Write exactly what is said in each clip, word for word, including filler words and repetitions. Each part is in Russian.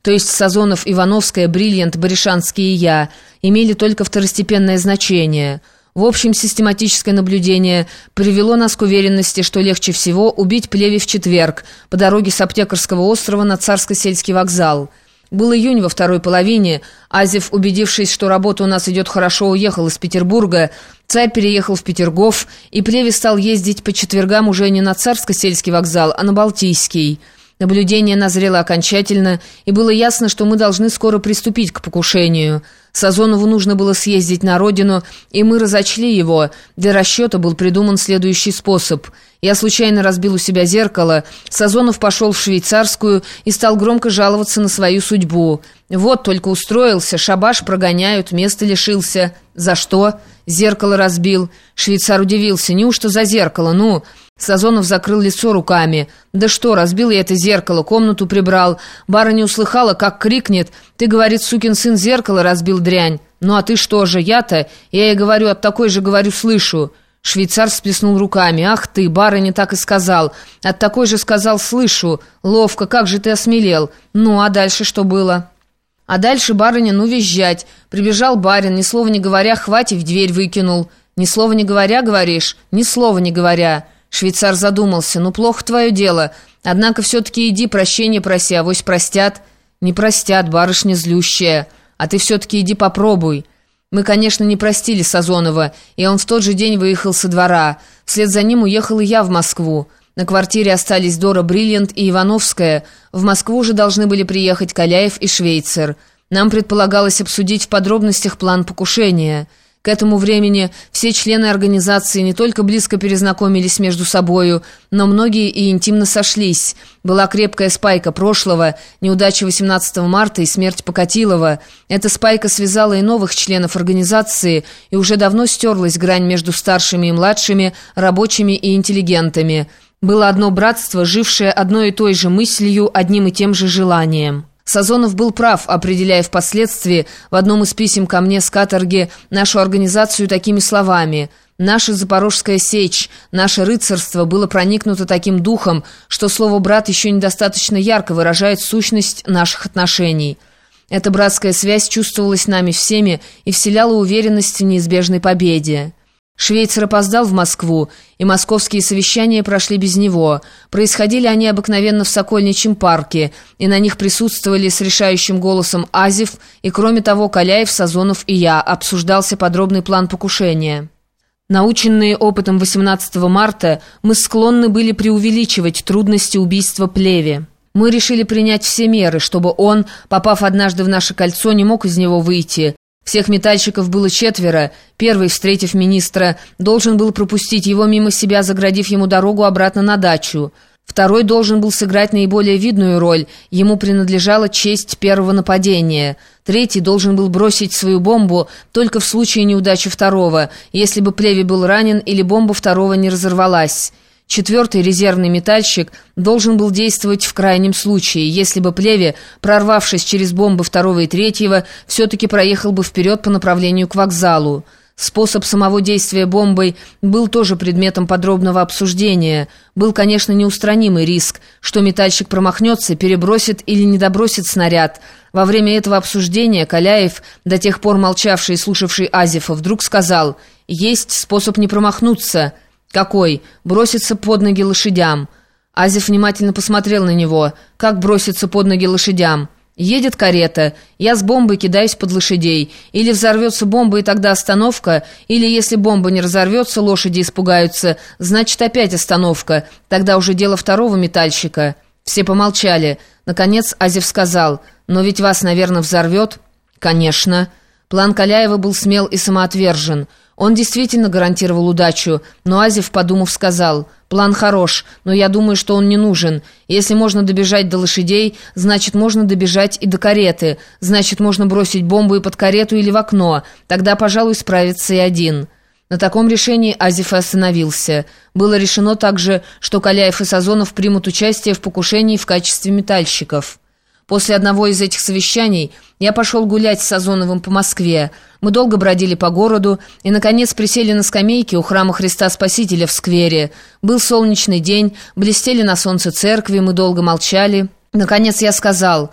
то есть Сазонов, Ивановская, Бриллиант, Баришанский и я, имели только второстепенное значение. В общем, систематическое наблюдение привело нас к уверенности, что легче всего убить Плеве в четверг по дороге с Аптекарского острова на Царско-сельский вокзал. Был июнь во второй половине. Азев, убедившись, что работа у нас идет хорошо, уехал из Петербурга. Царь переехал в Петергоф, и Плеве стал ездить по четвергам уже не на Царско-сельский вокзал, а на Балтийский. Наблюдение назрело окончательно, и было ясно, что мы должны скоро приступить к покушению. Сазонову нужно было съездить на родину, и мы разочли его. Для расчета был придуман следующий способ. Я случайно разбил у себя зеркало. Сазонов пошел в швейцарскую и стал громко жаловаться на свою судьбу. Вот только устроился, шабаш прогоняют, места лишился. За что? Зеркало разбил. Швейцар удивился. Неужто за зеркало? Ну... Сазонов закрыл лицо руками. «Да что, разбил я это зеркало, комнату прибрал. Барыня услыхала, как крикнет. Ты, говорит, сукин сын, зеркало разбил, дрянь. Ну а ты что же, я-то? Я ей говорю, от такой же, говорю, слышу». Швейцар всплеснул руками. «Ах ты, барыня так и сказал. От такой же сказал, слышу. Ловко, как же ты осмелел. Ну а дальше что было?» А дальше барыня, ну визжать. Прибежал барин, ни слова не говоря, хватив, в дверь выкинул. «Ни слова не говоря, говоришь?» «Ни слова не говоря». Швейцар задумался. «Ну, плохо твое дело. Однако все-таки иди, прощения проси, авось простят». «Не простят, барышня злющая. А ты все-таки иди попробуй». Мы, конечно, не простили Сазонова, и он в тот же день выехал со двора. Вслед за ним уехал и я в Москву. На квартире остались Дора Бриллиант и Ивановская. В Москву же должны были приехать Каляев и Швейцер. Нам предполагалось обсудить в подробностях план покушения. К этому времени все члены организации не только близко перезнакомились между собою, но многие и интимно сошлись. Была крепкая спайка прошлого, неудача восемнадцатого марта и смерть Покатилова. Эта спайка связала и новых членов организации, и уже давно стерлась грань между старшими и младшими, рабочими и интеллигентами. Было одно братство, жившее одной и той же мыслью, одним и тем же желанием. Сазонов был прав, определяя впоследствии в одном из писем ко мне с каторги нашу организацию такими словами: «Наша Запорожская сечь, наше рыцарство было проникнуто таким духом, что слово «брат» еще недостаточно ярко выражает сущность наших отношений». Эта братская связь чувствовалась нами всеми и вселяла уверенность в неизбежной победе. Швейцар опоздал в Москву, и московские совещания прошли без него. Происходили они обыкновенно в Сокольничьем парке, и на них присутствовали с решающим голосом Азев, и кроме того Каляев, Сазонов и я. Обсуждался подробный план покушения. Наученные опытом восемнадцатого марта, мы склонны были преувеличивать трудности убийства Плеве. Мы решили принять все меры, чтобы он, попав однажды в наше кольцо, не мог из него выйти. Всех метальщиков было четверо. Первый, встретив министра, должен был пропустить его мимо себя, заградив ему дорогу обратно на дачу. Второй должен был сыграть наиболее видную роль. Ему принадлежала честь первого нападения. Третий должен был бросить свою бомбу только в случае неудачи второго, если бы Плеве был ранен или бомба второго не разорвалась. Четвертый, резервный метальщик, должен был действовать в крайнем случае, если бы Плеве, прорвавшись через бомбы второго и третьего, все-таки проехал бы вперед по направлению к вокзалу. Способ самого действия бомбой был тоже предметом подробного обсуждения. Был, конечно, неустранимый риск, что метальщик промахнется, перебросит или недобросит снаряд. Во время этого обсуждения Каляев, до тех пор молчавший и слушавший Азефа, вдруг сказал: «Есть способ не промахнуться». «Какой? Броситься под ноги лошадям». Азев внимательно посмотрел на него. «Как броситься под ноги лошадям?» «Едет карета, я с бомбой кидаюсь под лошадей. Или взорвется бомба, и тогда остановка, или если бомба не разорвется, лошади испугаются, значит опять остановка. Тогда уже дело второго метальщика». Все помолчали. Наконец Азев сказал: «Но ведь вас, наверное, взорвет?» «Конечно». План Каляева был смел и самоотвержен. Он действительно гарантировал удачу, но Азев, подумав, сказал: «План хорош, но я думаю, что он не нужен. Если можно добежать до лошадей, значит, можно добежать и до кареты. Значит, можно бросить бомбу и под карету или в окно. Тогда, пожалуй, справится и один». На таком решении Азев и остановился. Было решено также, что Каляев и Сазонов примут участие в покушении в качестве метальщиков. После одного из этих совещаний я пошел гулять с Сазоновым по Москве. Мы долго бродили по городу и, наконец, присели на скамейке у храма Христа Спасителя в сквере. Был солнечный день, блестели на солнце церкви, мы долго молчали. Наконец я сказал: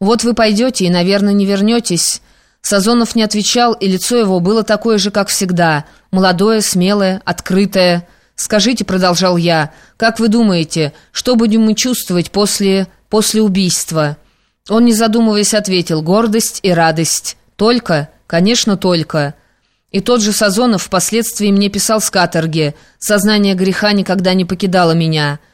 Вот вы пойдете и, наверное, не вернетесь». Сазонов не отвечал, и лицо его было такое же, как всегда, молодое, смелое, открытое. «Скажите», — продолжал я, — «как вы думаете, что будем мы чувствовать после... после убийства?» Он, не задумываясь, ответил: «Гордость и радость». «Только?» «Конечно, только». И тот же Сазонов впоследствии мне писал с каторги: «Сознание греха никогда не покидало меня».